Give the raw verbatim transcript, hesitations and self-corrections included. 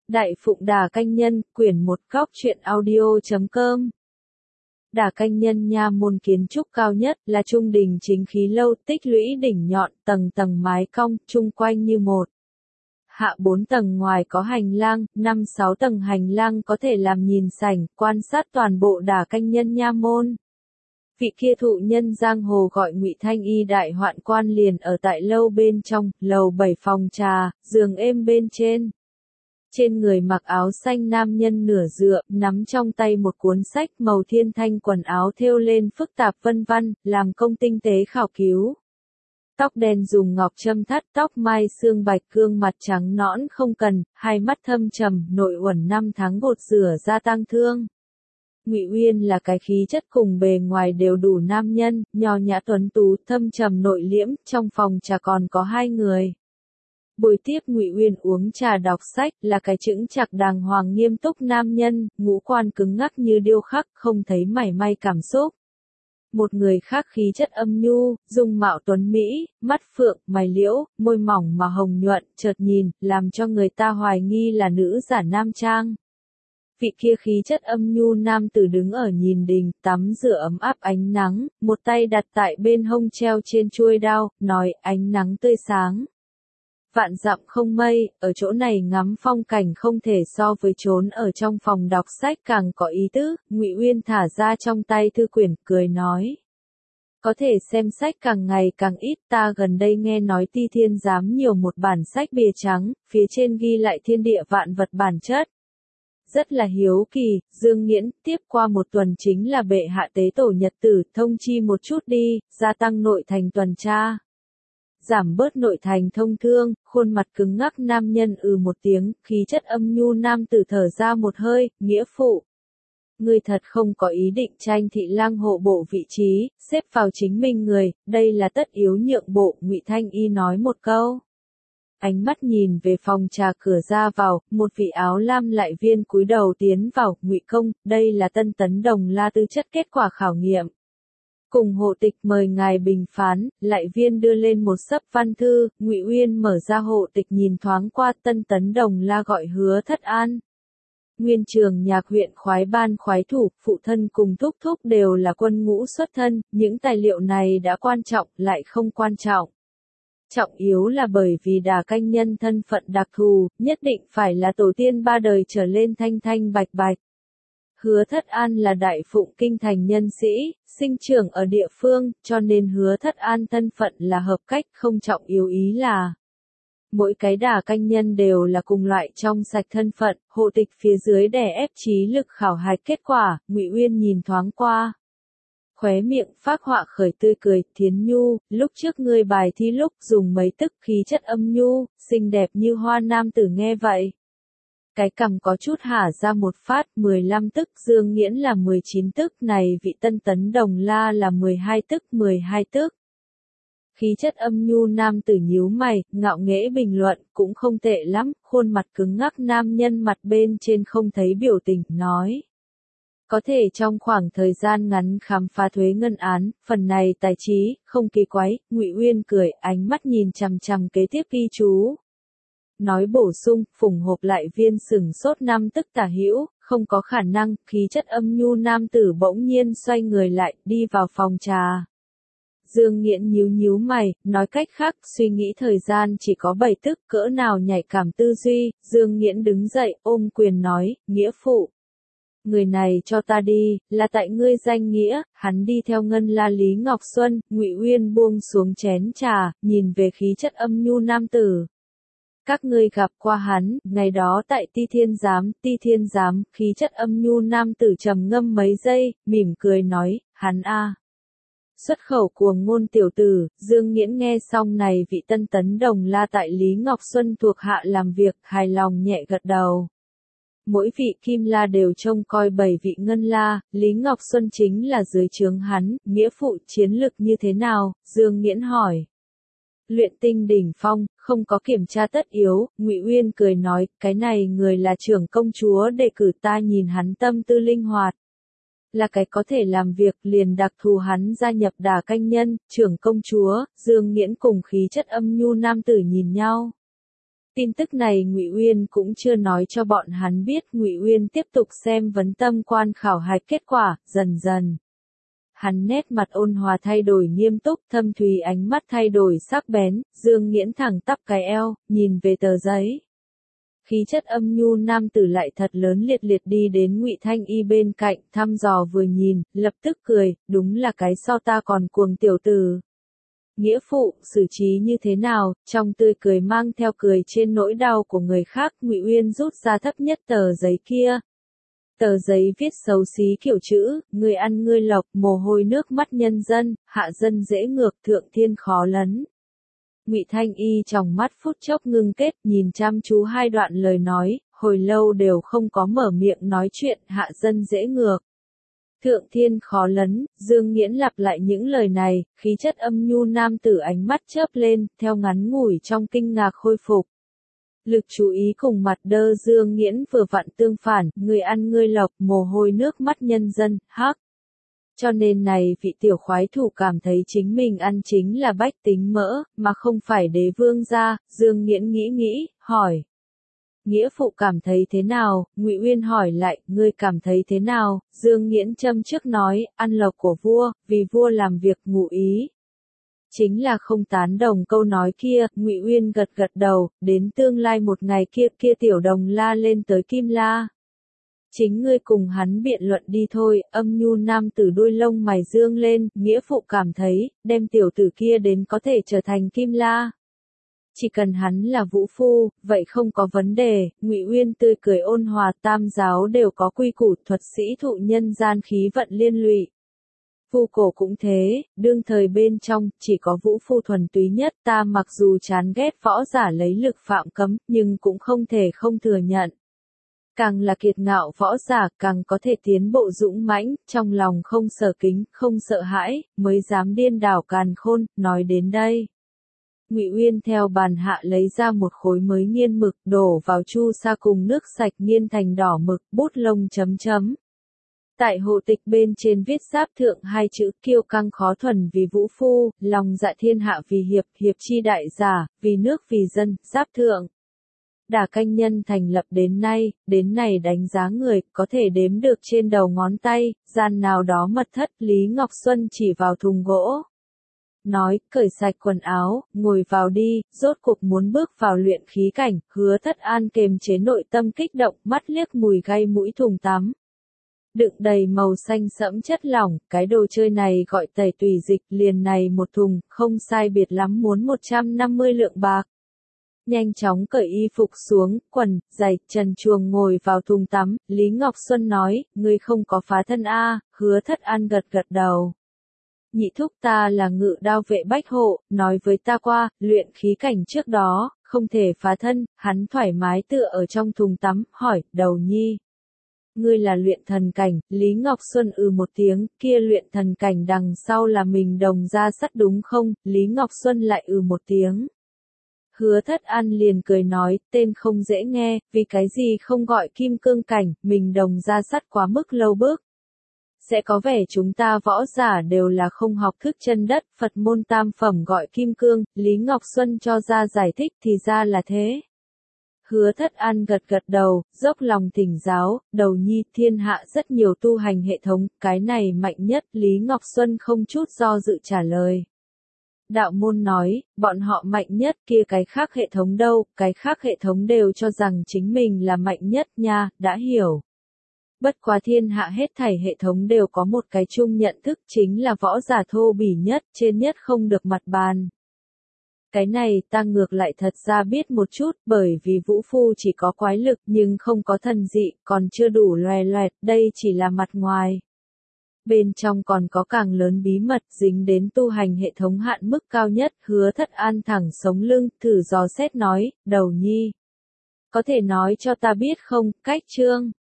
Đại Phụng Đả Canh Nhân, quyển một góc truyện audio chấm com. Đả Canh Nhân nha môn kiến trúc cao nhất, là trung đình chính khí lâu, tích lũy đỉnh nhọn, tầng tầng mái cong, chung quanh như một. Hạ bốn tầng, ngoài có hành lang, năm sáu tầng hành lang có thể làm nhìn sảnh, quan sát toàn bộ Đả Canh Nhân nha môn. Vị kia thụ nhân giang hồ gọi Ngụy Thanh Y đại hoạn quan liền ở tại lâu bên trong, lầu bảy phòng trà, giường êm bên trên. Trên người mặc áo xanh nam nhân nửa dựa, nắm trong tay một cuốn sách màu thiên thanh, quần áo thêu lên phức tạp vân vân, làm công tinh tế khảo cứu. Tóc đen dùng ngọc châm thắt, tóc mai xương bạch, gương mặt trắng nõn không cần, hai mắt thâm trầm, nội uẩn năm tháng gột rửa ra tang thương. Ngụy Uyên là cái khí chất cùng bề ngoài đều đủ nam nhân, nho nhã tuấn tú, thâm trầm nội liễm, trong phòng trà còn có hai người. Buổi tiếp Ngụy Uyên uống trà đọc sách, là cái chững chạc đàng hoàng nghiêm túc nam nhân, ngũ quan cứng ngắc như điêu khắc, không thấy mảy may cảm xúc. Một người khác khí chất âm nhu, dung mạo tuấn mỹ, mắt phượng, mày liễu, môi mỏng mà hồng nhuận, chợt nhìn, làm cho người ta hoài nghi là nữ giả nam trang. Vị kia khí chất âm nhu nam tử đứng ở nhìn đình, tắm rửa ấm áp ánh nắng, một tay đặt tại bên hông treo trên chuôi đao, nói ánh nắng tươi sáng. Vạn dặm không mây, ở chỗ này ngắm phong cảnh không thể so với trốn ở trong phòng đọc sách càng có ý tứ. Ngụy Uyên thả ra trong tay thư quyển, cười nói. Có thể xem sách càng ngày càng ít, ta gần đây nghe nói Ti Thiên Giám nhiều một bản sách bìa trắng, phía trên ghi lại thiên địa vạn vật bản chất. Rất là hiếu kỳ, Dương Nghiễn, tiếp qua một tuần chính là bệ hạ tế tổ nhật tử, thông chi một chút đi, gia tăng nội thành tuần tra. Giảm bớt nội thành thông thương, khuôn mặt cứng ngắc nam nhân ừ một tiếng, khí chất âm nhu nam tử thở ra một hơi, nghĩa phụ. Ngươi thật không có ý định tranh thị lang hộ bộ vị trí, xếp vào chính mình người, đây là tất yếu nhượng bộ, Ngụy Thanh Y nói một câu. Ánh mắt nhìn về phòng trà cửa ra vào, một vị áo lam lại viên cúi đầu tiến vào, Ngụy công, đây là Tân Tấn Đồng La tư chất kết quả khảo nghiệm. Cùng hộ tịch mời ngài bình phán, lại viên đưa lên một sấp văn thư, Ngụy Uyên mở ra hộ tịch nhìn thoáng qua. Tân Tấn Đồng La gọi Hứa Thất An. Nguyên trường nhạc huyện khoái ban khoái thủ, phụ thân cùng thúc thúc đều là quân ngũ xuất thân, những tài liệu này đã quan trọng, lại không quan trọng. Trọng yếu là bởi vì Đả Canh Nhân thân phận đặc thù, nhất định phải là tổ tiên ba đời trở lên thanh thanh bạch bạch. Hứa Thất An là Đại Phụng kinh thành nhân sĩ, sinh trưởng ở địa phương, cho nên Hứa Thất An thân phận là hợp cách, không trọng yếu ý là mỗi cái Đả Canh Nhân đều là cùng loại trong sạch thân phận. Hộ tịch phía dưới đè ép trí lực khảo hạch kết quả, Ngụy Uyên nhìn thoáng qua. Khóe miệng phác họa khởi tươi cười, Thiến Nhu, lúc trước ngươi bài thi lúc dùng mấy tức khí chất âm nhu, xinh đẹp như hoa nam tử nghe vậy. Cái cằm có chút hả ra một phát, mười lăm tức, Dương Nghiễn là mười chín tức, này vị Tân Tấn Đồng La là mười hai tức, mười hai tức. Khí chất âm nhu nam tử nhíu mày, ngạo nghễ bình luận, cũng không tệ lắm, khuôn mặt cứng ngắc nam nhân mặt bên trên không thấy biểu tình, nói. Có thể trong khoảng thời gian ngắn khám phá thuế ngân án, phần này tài trí, không kỳ quái, Ngụy Uyên cười, ánh mắt nhìn chằm chằm kế tiếp ghi chú. Nói bổ sung, phùng hộp lại viên sừng sốt năm tức tả hữu, không có khả năng, khí chất âm nhu nam tử bỗng nhiên xoay người lại, đi vào phòng trà. Dương Nghiễn nhíu nhíu mày, nói cách khác, suy nghĩ thời gian chỉ có bảy tức, cỡ nào nhạy cảm tư duy. Dương Nghiễn đứng dậy, ôm quyền nói, nghĩa phụ. Người này cho ta đi, là tại ngươi danh nghĩa. Hắn đi theo Ngân La Lý Ngọc Xuân. Ngụy Uyên buông xuống chén trà, nhìn về khí chất âm nhu nam tử. Các ngươi gặp qua hắn, ngày đó tại Ti Thiên Giám, Ti Thiên Giám, khí chất âm nhu nam tử trầm ngâm mấy giây, mỉm cười nói, hắn a. Xuất khẩu cuồng ngôn tiểu tử. Dương Nghiễn nghe xong này vị Tân Tấn Đồng La tại Lý Ngọc Xuân thuộc hạ làm việc, hài lòng nhẹ gật đầu. Mỗi vị Kim La đều trông coi bảy vị Ngân La, Lý Ngọc Xuân chính là dưới trướng hắn, nghĩa phụ chiến lực như thế nào, Dương Nghiễn hỏi. Luyện tinh đỉnh phong, không có kiểm tra tất yếu, Ngụy Uyên cười nói, cái này người là trưởng công chúa đề cử, ta nhìn hắn tâm tư linh hoạt. Là cái có thể làm việc, liền đặc thù hắn gia nhập Đả Canh Nhân. Trưởng công chúa, Dương Nghiễn cùng khí chất âm nhu nam tử nhìn nhau. Tin tức này Ngụy Uyên cũng chưa nói cho bọn hắn biết. Ngụy Uyên tiếp tục xem vấn tâm quan khảo hạch kết quả, dần dần. Hắn nét mặt ôn hòa thay đổi nghiêm túc, thâm thúy ánh mắt thay đổi sắc bén, Dương Nghiễn thẳng tắp cái eo, nhìn về tờ giấy. Khí chất âm nhu nam tử lại thật lớn liệt liệt đi đến Ngụy Thanh Y bên cạnh, thăm dò vừa nhìn, lập tức cười, đúng là cái so ta còn cuồng tiểu tử. Nghĩa phụ, xử trí như thế nào? Trong tươi cười mang theo cười trên nỗi đau của người khác, Ngụy Uyên rút ra thấp nhất tờ giấy kia. Tờ giấy viết xấu xí kiểu chữ, người ăn ngươi lộc, mồ hôi nước mắt nhân dân, hạ dân dễ ngược, thượng thiên khó lấn. Ngụy Thanh Y trong mắt phút chốc ngưng kết, nhìn chăm chú hai đoạn lời nói, hồi lâu đều không có mở miệng nói chuyện, hạ dân dễ ngược. Thượng thiên khó lấn, Dương Nghiễn lặp lại những lời này, khí chất âm nhu nam tử ánh mắt chớp lên, theo ngắn ngủi trong kinh ngạc khôi phục. Lực chú ý cùng mặt đơ Dương Nghiễn vừa vặn tương phản, người ăn ngươi lộc, mồ hôi nước mắt nhân dân, hắc. Cho nên này vị tiểu khoái thủ cảm thấy chính mình ăn chính là bách tính mỡ, mà không phải đế vương gia. Dương Nghiễn nghĩ nghĩ, hỏi. Nghĩa phụ cảm thấy thế nào? Ngụy Uyên hỏi lại, ngươi cảm thấy thế nào? Dương Nghiễn châm trước nói, ăn lộc của vua, vì vua làm việc ngụ ý. Chính là không tán đồng câu nói kia. Ngụy Uyên gật gật đầu, đến tương lai một ngày kia kia tiểu đồng la lên tới Kim La. Chính ngươi cùng hắn biện luận đi thôi. Âm nhu nam tử đuôi lông mày dương lên, nghĩa phụ cảm thấy, đem tiểu tử kia đến có thể trở thành Kim La. Chỉ cần hắn là vũ phu, vậy không có vấn đề. Ngụy Uyên tươi cười ôn hòa, tam giáo đều có quy củ, thuật sĩ thụ nhân gian khí vận liên lụy. Phu cổ cũng thế, đương thời bên trong, chỉ có vũ phu thuần túy nhất, ta mặc dù chán ghét võ giả lấy lực phạm cấm, nhưng cũng không thể không thừa nhận. Càng là kiệt ngạo võ giả, càng có thể tiến bộ dũng mãnh, trong lòng không sợ kính, không sợ hãi, mới dám điên đảo càn khôn. Nói đến đây, Ngụy Uyên theo bàn hạ lấy ra một khối mới nghiên mực, đổ vào chu sa cùng nước sạch nghiên thành đỏ mực, bút lông chấm chấm. Tại hộ tịch bên trên viết giáp thượng hai chữ, kiêu căng khó thuần vì vũ phu, lòng dạ thiên hạ vì hiệp, hiệp chi đại giả, vì nước vì dân, giáp thượng. Đả Canh Nhân thành lập đến nay, đến này đánh giá người, có thể đếm được trên đầu ngón tay, gian nào đó mật thất. Lý Ngọc Xuân chỉ vào thùng gỗ. Nói, cởi sạch quần áo, ngồi vào đi, rốt cuộc muốn bước vào luyện khí cảnh. Hứa Thất An kềm chế nội tâm kích động, mắt liếc mùi gai mũi thùng tắm. Đựng đầy màu xanh sẫm chất lỏng, cái đồ chơi này gọi tẩy tùy dịch, liền này một thùng, không sai biệt lắm muốn một trăm năm mươi lượng bạc. Nhanh chóng cởi y phục xuống, quần, giày, trần truồng ngồi vào thùng tắm. Lý Ngọc Xuân nói, ngươi không có phá thân a? Hứa Thất An gật gật đầu. Nhị thúc ta là ngự đao vệ bách hộ, nói với ta qua, luyện khí cảnh trước đó, không thể phá thân. Hắn thoải mái tựa ở trong thùng tắm, hỏi, đầu nhi. Ngươi là luyện thần cảnh. Lý Ngọc Xuân ừ một tiếng, kia luyện thần cảnh đằng sau là mình đồng ra sắt đúng không? Lý Ngọc Xuân lại ừ một tiếng. Hứa Thất An liền cười nói, tên không dễ nghe, vì cái gì không gọi kim cương cảnh, mình đồng ra sắt quá mức lâu bước. Sẽ có vẻ chúng ta võ giả đều là không học thức chân đất, Phật môn tam phẩm gọi kim cương. Lý Ngọc Xuân cho ra giải thích, thì ra là thế. Hứa Thất An gật gật đầu, dốc lòng thỉnh giáo, đầu nhi, thiên hạ rất nhiều tu hành hệ thống, cái này mạnh nhất. Lý Ngọc Xuân không chút do dự trả lời. Đạo môn nói, bọn họ mạnh nhất, kia cái khác hệ thống đâu, cái khác hệ thống đều cho rằng chính mình là mạnh nhất nha, đã hiểu. Bất quá thiên hạ hết thảy hệ thống đều có một cái chung nhận thức, chính là võ giả thô bỉ nhất, trên nhất không được mặt bàn. Cái này ta ngược lại thật ra biết một chút, bởi vì vũ phu chỉ có quái lực nhưng không có thần dị, còn chưa đủ loè loẹt, đây chỉ là mặt ngoài. Bên trong còn có càng lớn bí mật dính đến tu hành hệ thống hạn mức cao nhất. Hứa Thất An thẳng sống lưng, thử dò xét nói, đầu nhi. Có thể nói cho ta biết không, cách chương.